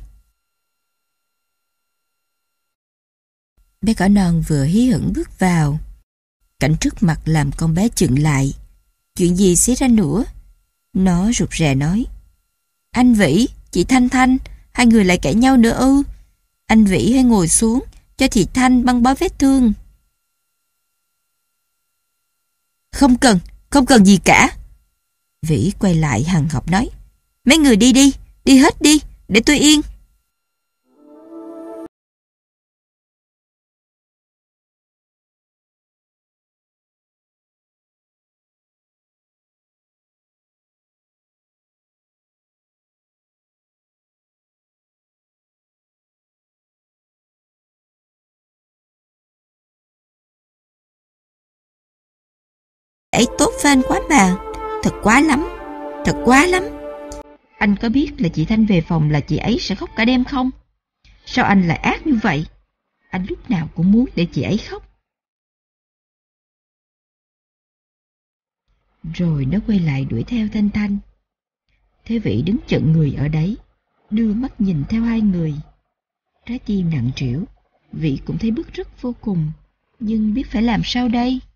S1: Bé cỏ non vừa hí hửng bước vào. Cảnh trước mặt làm con bé chững lại. Chuyện gì xảy ra nữa? Nó rụt rè nói. Anh Vĩ, chị Thanh Thanh, hai người lại cãi nhau nữa ư? Anh Vĩ hãy ngồi xuống, cho chị Thanh băng bó vết thương. Không cần, không cần gì cả. Vĩ quay lại hằn học nói. Mấy người đi đi, đi hết đi, để tôi yên. Ấy tốt với anh quá mà. Thật quá lắm. Thật quá lắm. Anh có biết là chị Thanh về phòng là chị ấy sẽ khóc cả đêm không? Sao anh lại ác như vậy? Anh lúc nào cũng muốn để chị ấy khóc. Rồi nó quay lại đuổi theo Thanh Thanh. Thế Vĩ đứng chận người ở đấy, đưa mắt nhìn theo hai người. Trái tim nặng trĩu, Vĩ cũng thấy bứt rứt vô cùng. Nhưng biết phải làm sao đây?